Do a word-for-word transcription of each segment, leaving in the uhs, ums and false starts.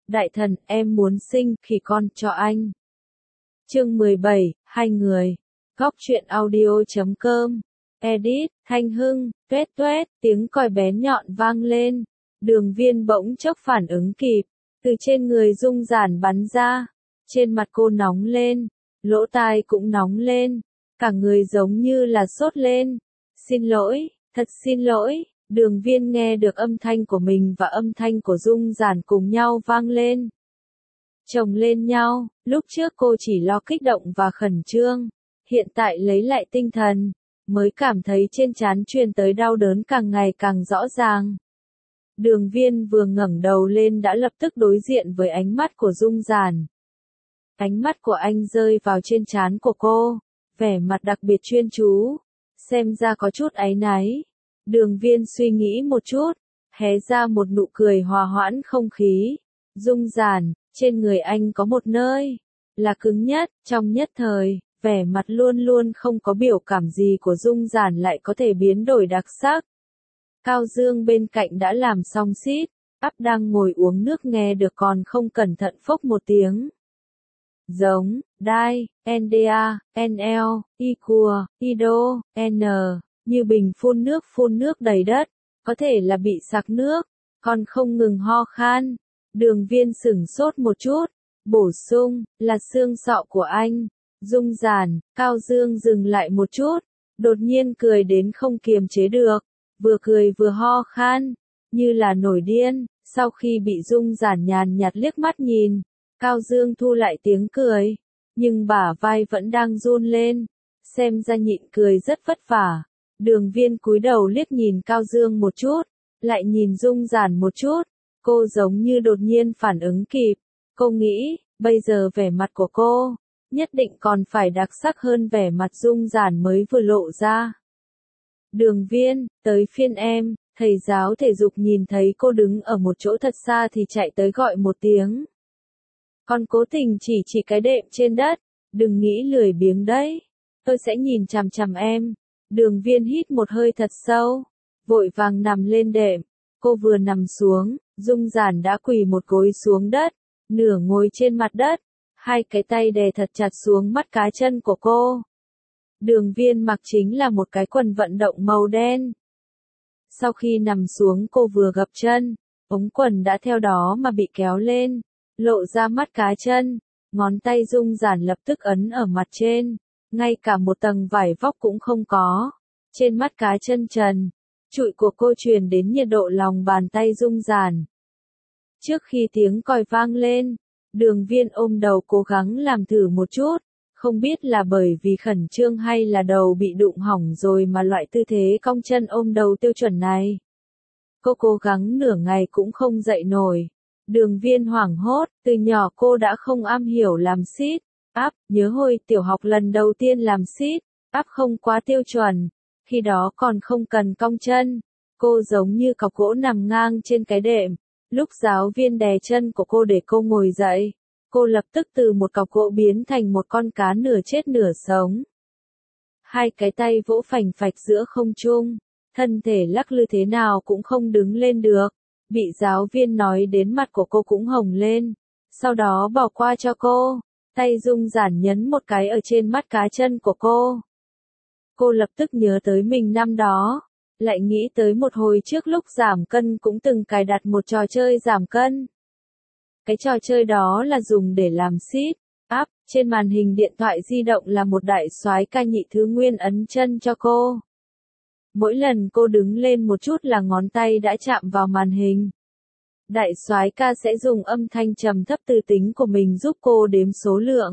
Đại thần, em muốn sinh khỉ con cho anh. Chương mười bảy, hai người. Góc truyện audio chấm com. Edit, Thanh Hưng, tuét tuét, tiếng còi bén nhọn vang lên. Đường Viên bỗng chốc phản ứng kịp, từ trên người Dung Giản bắn ra. Trên mặt cô nóng lên, lỗ tai cũng nóng lên, cả người giống như là sốt lên. Xin lỗi, thật xin lỗi. Đường Viên nghe được âm thanh của mình và âm thanh của Dung Giản cùng nhau vang lên. Chồng lên nhau, lúc trước cô chỉ lo kích động và khẩn trương, hiện tại lấy lại tinh thần, mới cảm thấy trên trán truyền tới đau đớn càng ngày càng rõ ràng. Đường Viên vừa ngẩng đầu lên đã lập tức đối diện với ánh mắt của Dung Giản. Ánh mắt của anh rơi vào trên trán của cô, vẻ mặt đặc biệt chuyên chú, xem ra có chút áy náy. Đường Viên suy nghĩ một chút, hé ra một nụ cười hòa hoãn không khí. Dung Giản, trên người anh có một nơi là cứng nhất, trong nhất thời, vẻ mặt luôn luôn không có biểu cảm gì của Dung Giản lại có thể biến đổi đặc sắc. Cao Dương bên cạnh đã làm xong xít, ắp đang ngồi uống nước nghe được còn không cẩn thận phốc một tiếng. Giống, đai, en đê a, en lờ, y cua, ido, n, như bình phun nước phun nước đầy đất, có thể là bị sặc nước, còn không ngừng ho khan. Đường Viên sửng sốt một chút, bổ sung, là xương sọ của anh. Dung Giản, Cao Dương dừng lại một chút, đột nhiên cười đến không kiềm chế được, vừa cười vừa ho khan, như là nổi điên. Sau khi bị Dung Giản nhàn nhạt liếc mắt nhìn, Cao Dương thu lại tiếng cười, nhưng bả vai vẫn đang run lên, xem ra nhịn cười rất vất vả. Đường Viên cúi đầu liếc nhìn Cao Dương một chút, lại nhìn Dung Giản một chút, cô giống như đột nhiên phản ứng kịp, cô nghĩ, bây giờ vẻ mặt của cô, nhất định còn phải đặc sắc hơn vẻ mặt Dung Giản mới vừa lộ ra. Đường Viên, tới phiên em. Thầy giáo thể dục nhìn thấy cô đứng ở một chỗ thật xa thì chạy tới gọi một tiếng. Còn cố tình chỉ chỉ cái đệm trên đất, đừng nghĩ lười biếng đấy, tôi sẽ nhìn chằm chằm em. Đường Viên hít một hơi thật sâu, vội vàng nằm lên đệm. Cô vừa nằm xuống, Dung Giản đã quỳ một gối xuống đất, nửa ngồi trên mặt đất, hai cái tay đè thật chặt xuống mắt cá chân của cô. Đường Viên mặc chính là một cái quần vận động màu đen. Sau khi nằm xuống cô vừa gập chân, ống quần đã theo đó mà bị kéo lên, lộ ra mắt cá chân, ngón tay Dung Giản lập tức ấn ở mặt trên, ngay cả một tầng vải vóc cũng không có. Trên mắt cá chân trần, trụi của cô truyền đến nhiệt độ lòng bàn tay Dung Giản. Trước khi tiếng còi vang lên, Đường Viên ôm đầu cố gắng làm thử một chút. Không biết là bởi vì khẩn trương hay là đầu bị đụng hỏng rồi mà loại tư thế cong chân ôm đầu tiêu chuẩn này. Cô cố gắng nửa ngày cũng không dậy nổi. Đường Viên hoảng hốt, từ nhỏ cô đã không am hiểu làm sit up, nhớ hồi tiểu học lần đầu tiên làm sit up không quá tiêu chuẩn, khi đó còn không cần cong chân. Cô giống như cọc gỗ nằm ngang trên cái đệm, lúc giáo viên đè chân của cô để cô ngồi dậy. Cô lập tức từ một cọc gỗ biến thành một con cá nửa chết nửa sống. Hai cái tay vỗ phành phạch giữa không trung, thân thể lắc lư thế nào cũng không đứng lên được. Bị giáo viên nói đến mặt của cô cũng hồng lên, sau đó bỏ qua cho cô, tay Dung Giản nhấn một cái ở trên mắt cá chân của cô. Cô lập tức nhớ tới mình năm đó, lại nghĩ tới một hồi trước lúc giảm cân cũng từng cài đặt một trò chơi giảm cân. Cái trò chơi đó là dùng để làm sit up, trên màn hình điện thoại di động là một đại soái ca nhị thứ nguyên ấn chân cho cô. Mỗi lần cô đứng lên một chút là ngón tay đã chạm vào màn hình. Đại soái ca sẽ dùng âm thanh trầm thấp từ tính của mình giúp cô đếm số lượng.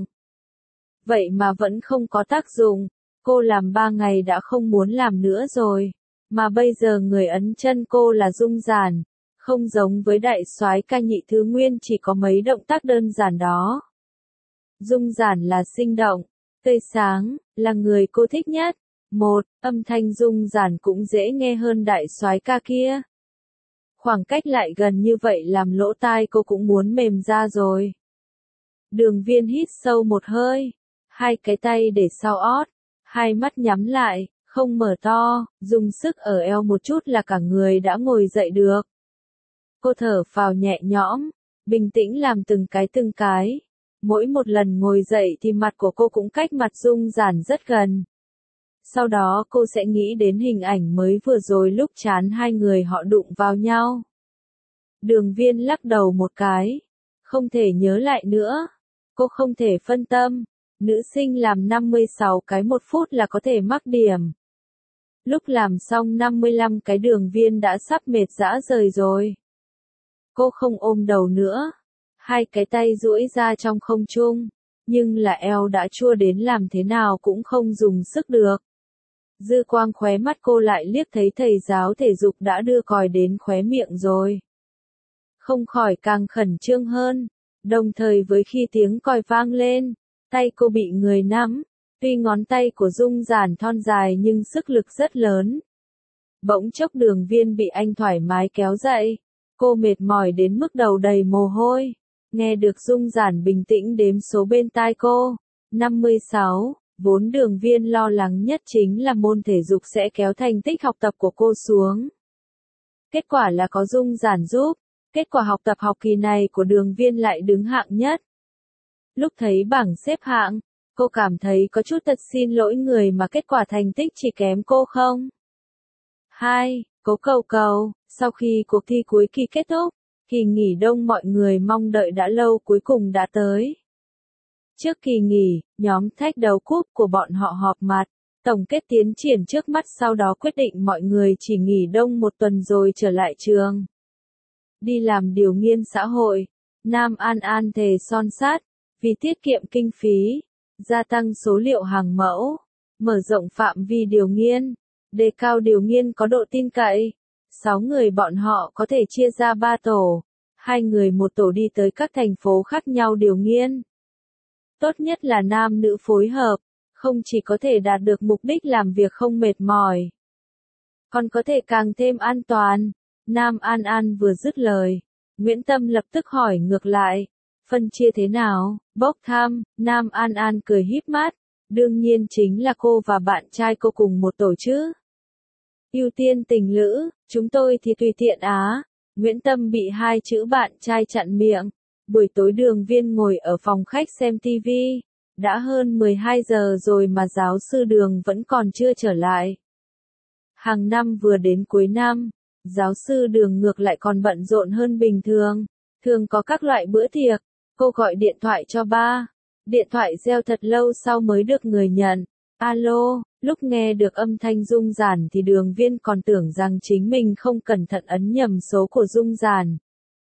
Vậy mà vẫn không có tác dụng, cô làm ba ngày đã không muốn làm nữa rồi, mà bây giờ người ấn chân cô là Dung Giản. Không giống với đại soái ca nhị thứ nguyên chỉ có mấy động tác đơn giản đó. Dung Giản là sinh động, tươi sáng, là người cô thích nhất. Một, âm thanh Dung Giản cũng dễ nghe hơn đại soái ca kia. Khoảng cách lại gần như vậy làm lỗ tai cô cũng muốn mềm ra rồi. Đường Viên hít sâu một hơi, hai cái tay để sau ót, hai mắt nhắm lại, không mở to, dùng sức ở eo một chút là cả người đã ngồi dậy được. Cô thở phào nhẹ nhõm, bình tĩnh làm từng cái từng cái. Mỗi một lần ngồi dậy thì mặt của cô cũng cách mặt Dung Giản rất gần. Sau đó cô sẽ nghĩ đến hình ảnh mới vừa rồi lúc chán hai người họ đụng vào nhau. Đường Viên lắc đầu một cái. Không thể nhớ lại nữa. Cô không thể phân tâm. Nữ sinh làm năm mươi sáu cái một phút là có thể mắc điểm. Lúc làm xong năm mươi lăm cái Đường Viên đã sắp mệt rã rời rồi. Cô không ôm đầu nữa. Hai cái tay duỗi ra trong không trung. Nhưng là eo đã chua đến làm thế nào cũng không dùng sức được. Dư quang khóe mắt cô lại liếc thấy thầy giáo thể dục đã đưa còi đến khóe miệng rồi. Không khỏi càng khẩn trương hơn. Đồng thời với khi tiếng còi vang lên, tay cô bị người nắm. Tuy ngón tay của Dung Giản thon dài nhưng sức lực rất lớn. Bỗng chốc Đường Viên bị anh thoải mái kéo dậy. Cô mệt mỏi đến mức đầu đầy mồ hôi. Nghe được Dung Giản bình tĩnh đếm số bên tai cô. năm mươi sáu, vốn Đường Viên lo lắng nhất chính là môn thể dục sẽ kéo thành tích học tập của cô xuống. Kết quả là có Dung Giản giúp. Kết quả học tập học kỳ này của Đường Viên lại đứng hạng nhất. Lúc thấy bảng xếp hạng, cô cảm thấy có chút thật xin lỗi người mà kết quả thành tích chỉ kém cô không. hai. Cố cầu cầu, sau khi cuộc thi cuối kỳ kết thúc, kỳ nghỉ đông mọi người mong đợi đã lâu cuối cùng đã tới. Trước kỳ nghỉ, nhóm thách đấu cúp của bọn họ họp mặt, tổng kết tiến triển trước mắt sau đó quyết định mọi người chỉ nghỉ đông một tuần rồi trở lại trường. Đi làm điều nghiên xã hội, Nam An An thề son sắt, vì tiết kiệm kinh phí, gia tăng số liệu hàng mẫu, mở rộng phạm vi điều nghiên, đề cao điều nghiên có độ tin cậy. Sáu người bọn họ có thể chia ra ba tổ, hai người một tổ đi tới các thành phố khác nhau điều nghiên. Tốt nhất là nam nữ phối hợp, không chỉ có thể đạt được mục đích làm việc không mệt mỏi, còn có thể càng thêm an toàn. Nam An An vừa dứt lời, Nguyễn Tâm lập tức hỏi ngược lại, phân chia thế nào? Bốc thăm. Nam An An cười híp mắt, đương nhiên chính là cô và bạn trai cô cùng một tổ chứ. Ưu tiên tình lữ, chúng tôi thì tùy tiện á. Nguyễn Tâm bị hai chữ bạn trai chặn miệng. Buổi tối Đường Viên ngồi ở phòng khách xem tivi. Đã hơn mười hai giờ rồi mà giáo sư Đường vẫn còn chưa trở lại. Hàng năm vừa đến cuối năm, giáo sư Đường ngược lại còn bận rộn hơn bình thường. Thường có các loại bữa tiệc. Cô gọi điện thoại cho ba. Điện thoại reo thật lâu sau mới được người nhận. Alo, lúc nghe được âm thanh Dung Giản thì Đường Viên còn tưởng rằng chính mình không cẩn thận ấn nhầm số của Dung Giản.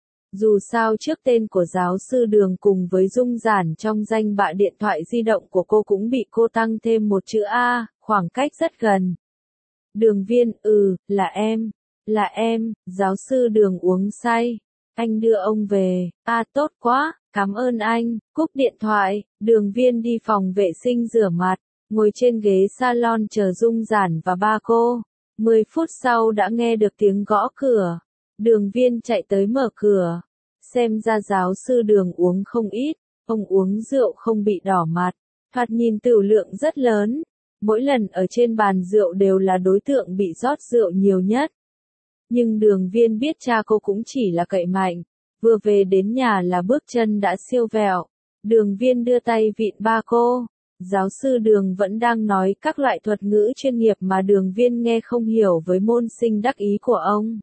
Dù sao trước tên của giáo sư Đường cùng với Dung Giản trong danh bạ điện thoại di động của cô cũng bị cô tăng thêm một chữ A, khoảng cách rất gần. Đường Viên, ừ, là em, là em, giáo sư Đường uống say. Anh đưa ông về, à tốt quá, cảm ơn anh, cúp điện thoại, Đường Viên đi phòng vệ sinh rửa mặt, ngồi trên ghế salon chờ Dung Giản và ba cô. Mười phút sau đã nghe được tiếng gõ cửa. Đường Viên chạy tới mở cửa. Xem ra giáo sư Đường uống không ít, ông uống rượu không bị đỏ mặt, thoạt nhìn tửu lượng rất lớn. Mỗi lần ở trên bàn rượu đều là đối tượng bị rót rượu nhiều nhất. Nhưng Đường Viên biết cha cô cũng chỉ là cậy mạnh, vừa về đến nhà là bước chân đã siêu vẹo. Đường Viên đưa tay vịn ba cô. Giáo sư Đường vẫn đang nói các loại thuật ngữ chuyên nghiệp mà Đường Viên nghe không hiểu với môn sinh đắc ý của ông.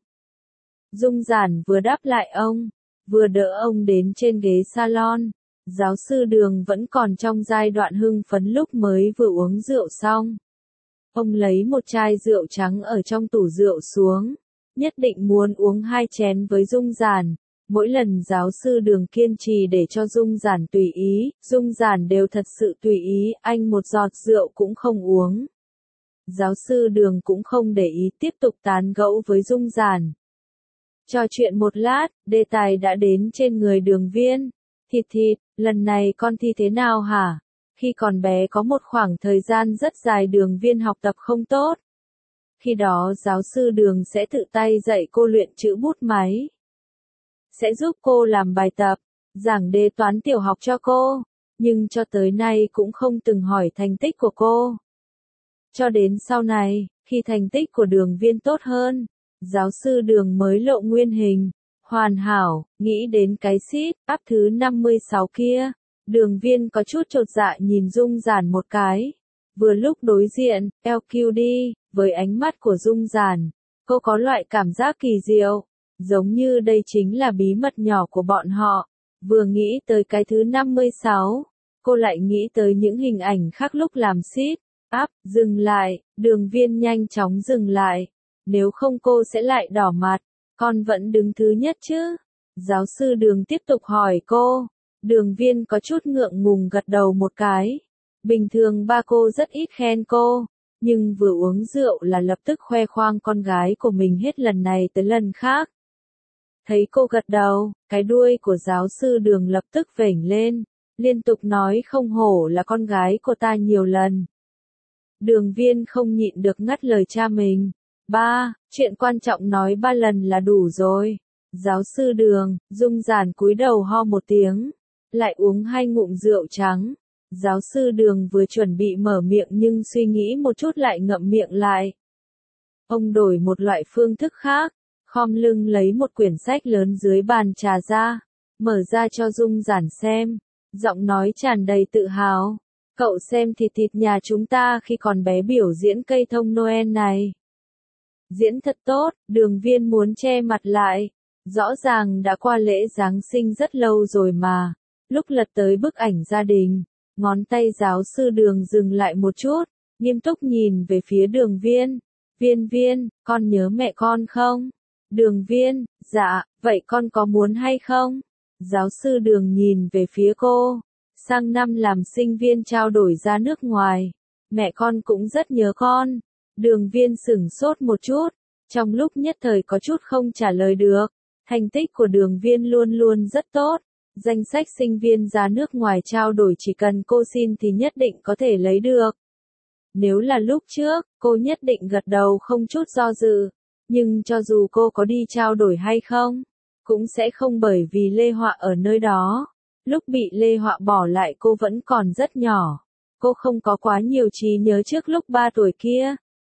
Dung Giản vừa đáp lại ông, vừa đỡ ông đến trên ghế salon. Giáo sư Đường vẫn còn trong giai đoạn hưng phấn lúc mới vừa uống rượu xong. Ông lấy một chai rượu trắng ở trong tủ rượu xuống, nhất định muốn uống hai chén với Dung Giản. Mỗi lần giáo sư Đường kiên trì để cho Dung Giản tùy ý, Dung Giản đều thật sự tùy ý, anh một giọt rượu cũng không uống. Giáo sư Đường cũng không để ý tiếp tục tán gẫu với Dung Giản. Trò chuyện một lát, đề tài đã đến trên người Đường Viên. Thịt thịt, lần này con thi thế nào hả? Khi còn bé có một khoảng thời gian rất dài Đường Viên học tập không tốt. Khi đó giáo sư Đường sẽ tự tay dạy cô luyện chữ bút máy. Sẽ giúp cô làm bài tập, giảng đề toán tiểu học cho cô, nhưng cho tới nay cũng không từng hỏi thành tích của cô. Cho đến sau này, khi thành tích của Đường Viên tốt hơn, giáo sư Đường mới lộ nguyên hình, Hoàn hảo, nghĩ đến cái seat up thứ năm mươi sáu kia. Đường Viên có chút chột dạ nhìn Dung Giản một cái. Vừa lúc đối diện, lờ quy đê, với ánh mắt của Dung Giản, cô có loại cảm giác kỳ diệu, giống như đây chính là bí mật nhỏ của bọn họ. Vừa nghĩ tới cái thứ năm mươi sáu, cô lại nghĩ tới những hình ảnh khác lúc làm sit up, dừng lại, Đường Viên nhanh chóng dừng lại. Nếu không cô sẽ lại đỏ mặt, con vẫn đứng thứ nhất chứ? Giáo sư Đường tiếp tục hỏi cô. Đường Viên có chút ngượng ngùng gật đầu một cái. Bình thường ba cô rất ít khen cô, nhưng vừa uống rượu là lập tức khoe khoang con gái của mình hết lần này tới lần khác. Thấy cô gật đầu, cái đuôi của giáo sư Đường lập tức vểnh lên, liên tục nói không hổ là con gái của ta nhiều lần. Đường Viên không nhịn được ngắt lời cha mình. Ba, chuyện quan trọng nói ba lần là đủ rồi. Giáo sư Đường, Dung Giản cúi đầu ho một tiếng, lại uống hai ngụm rượu trắng. Giáo sư Đường vừa chuẩn bị mở miệng nhưng suy nghĩ một chút lại ngậm miệng lại. Ông đổi một loại phương thức khác, khom lưng lấy một quyển sách lớn dưới bàn trà ra, mở ra cho Dung Giản xem, giọng nói tràn đầy tự hào. Cậu xem thịt thịt nhà chúng ta khi còn bé biểu diễn cây thông Noel này. Diễn thật tốt, Đường Viên muốn che mặt lại. Rõ ràng đã qua lễ Giáng sinh rất lâu rồi mà. Lúc lật tới bức ảnh gia đình, ngón tay giáo sư Đường dừng lại một chút, nghiêm túc nhìn về phía Đường Viên. Viên Viên, con nhớ mẹ con không? Đường Viên, dạ, vậy con có muốn hay không? Giáo sư Đường nhìn về phía cô. Sang năm làm sinh viên trao đổi ra nước ngoài. Mẹ con cũng rất nhớ con. Đường Viên sửng sốt một chút, trong lúc nhất thời có chút không trả lời được. Thành tích của Đường Viên luôn luôn rất tốt. Danh sách sinh viên ra nước ngoài trao đổi chỉ cần cô xin thì nhất định có thể lấy được. Nếu là lúc trước, cô nhất định gật đầu không chút do dự. Nhưng cho dù cô có đi trao đổi hay không, cũng sẽ không bởi vì Lê Họa ở nơi đó. Lúc bị Lê Họa bỏ lại cô vẫn còn rất nhỏ. Cô không có quá nhiều trí nhớ trước lúc ba tuổi kia.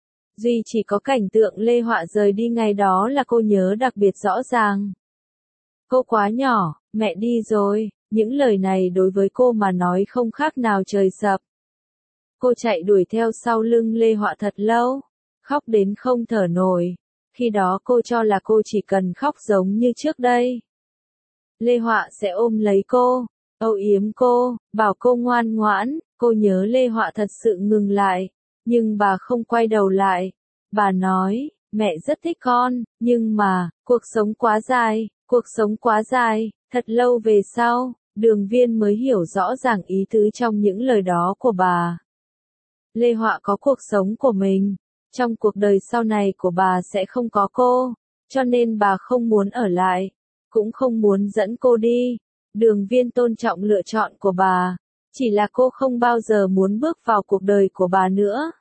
Duy chỉ có cảnh tượng Lê Họa rời đi ngày đó là cô nhớ đặc biệt rõ ràng. Cô quá nhỏ, mẹ đi rồi, những lời này đối với cô mà nói không khác nào trời sập. Cô chạy đuổi theo sau lưng Lê Họa thật lâu, khóc đến không thở nổi. Khi đó cô cho là cô chỉ cần khóc giống như trước đây. Lê Họa sẽ ôm lấy cô, âu yếm cô, bảo cô ngoan ngoãn. Cô nhớ Lê Họa thật sự ngừng lại, nhưng bà không quay đầu lại. Bà nói, mẹ rất thích con, nhưng mà, cuộc sống quá dài, cuộc sống quá dài. Thật lâu về sau, Đường Viên mới hiểu rõ ràng ý tứ trong những lời đó của bà. Lê Họa có cuộc sống của mình, trong cuộc đời sau này của bà sẽ không có cô, cho nên bà không muốn ở lại, cũng không muốn dẫn cô đi. Đường Viên tôn trọng lựa chọn của bà, chỉ là cô không bao giờ muốn bước vào cuộc đời của bà nữa.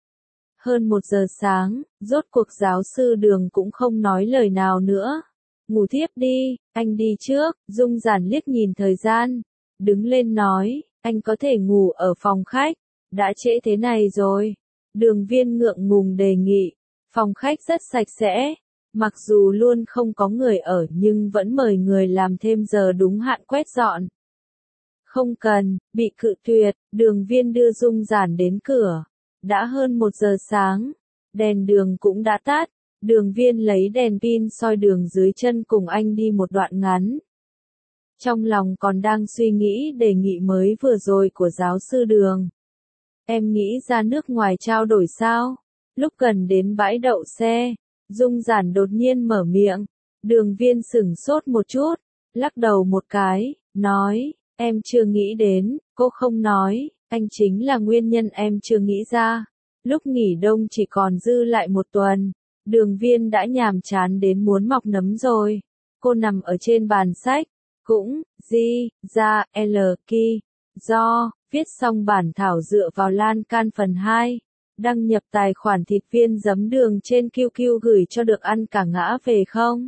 Hơn một giờ sáng, rốt cuộc giáo sư Đường cũng không nói lời nào nữa. Ngủ thiếp đi, anh đi trước. Dung Giản liếc nhìn thời gian, đứng lên nói, anh có thể ngủ ở phòng khách, đã trễ thế này rồi. Đường Viên ngượng ngùng đề nghị, phòng khách rất sạch sẽ, mặc dù luôn không có người ở nhưng vẫn mời người làm thêm giờ đúng hạn quét dọn. Không cần, bị cự tuyệt. Đường Viên đưa Dung Giản đến cửa. Đã hơn một giờ sáng, đèn đường cũng đã tắt. Đường Viên lấy đèn pin soi đường dưới chân cùng anh đi một đoạn ngắn. Trong lòng còn đang suy nghĩ đề nghị mới vừa rồi của giáo sư Đường. Em nghĩ ra nước ngoài trao đổi sao? Lúc gần đến bãi đậu xe, Dung Giản đột nhiên mở miệng. Đường Viên sửng sốt một chút, lắc đầu một cái, nói, em chưa nghĩ đến. Cô không nói, anh chính là nguyên nhân em chưa nghĩ ra. Lúc nghỉ đông chỉ còn dư lại một tuần, Đường Viên đã nhàm chán đến muốn mọc nấm rồi. Cô nằm ở trên bàn sách, cũng, di, ra, l, ki, do, viết xong bản thảo dựa vào lan can phần hai. Đăng nhập tài khoản thịt viên giấm đường trên quy quy gửi cho được ăn cả ngã về không?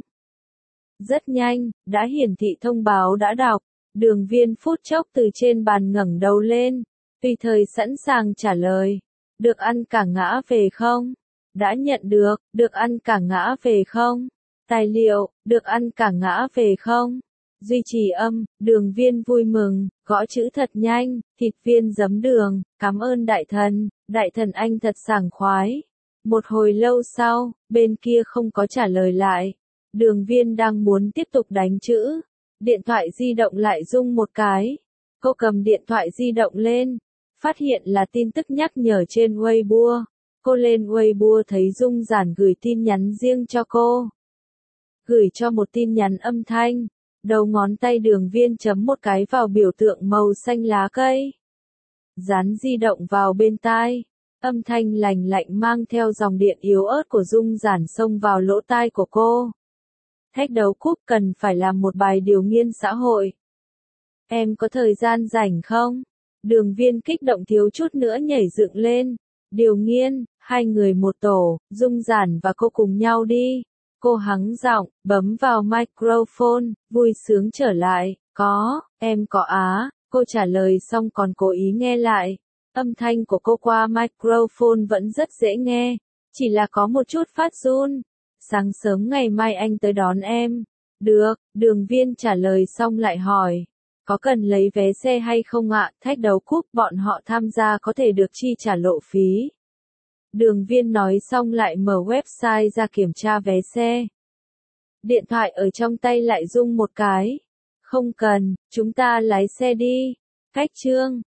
Rất nhanh, đã hiển thị thông báo đã đọc. Đường Viên phút chốc từ trên bàn ngẩng đầu lên, tùy thời sẵn sàng trả lời. Được ăn cả ngã về không? Đã nhận được. Được ăn cả ngã về không? Tài liệu, được ăn cả ngã về không? Duy trì âm, đường viên vui mừng, gõ chữ thật nhanh, thịt viên giấm đường, cảm ơn đại thần, đại thần anh thật sảng khoái. Một hồi lâu sau, bên kia không có trả lời lại. Đường viên đang muốn tiếp tục đánh chữ. Điện thoại di động lại rung một cái. Cô cầm điện thoại di động lên. Phát hiện là tin tức nhắc nhở trên Weibo. Cô lên Weibo thấy Dung Giản gửi tin nhắn riêng cho cô. Gửi cho một tin nhắn âm thanh. Đầu ngón tay đường viên chấm một cái vào biểu tượng màu xanh lá cây. Dán di động vào bên tai. Âm thanh lành lạnh mang theo dòng điện yếu ớt của Dung Giản xông vào lỗ tai của cô. Thách đấu cúp cần phải làm một bài điều nghiên xã hội. Em có thời gian rảnh không? Đường viên kích động thiếu chút nữa nhảy dựng lên. Điều nghiên, hai người một tổ, Dung Giản và cô cùng nhau đi. Cô hắng giọng, bấm vào microphone, vui sướng trở lại. Có, em có á. Cô trả lời xong còn cố ý nghe lại. Âm thanh của cô qua microphone vẫn rất dễ nghe, chỉ là có một chút phát run. Sáng sớm ngày mai anh tới đón em. Được, đường viên trả lời xong lại hỏi. Có cần lấy vé xe hay không ạ? Thách đấu cúp bọn họ tham gia có thể được chi trả lộ phí. Đường viên nói xong lại mở website ra kiểm tra vé xe. Điện thoại ở trong tay lại rung một cái. Không cần, chúng ta lái xe đi. Cách chương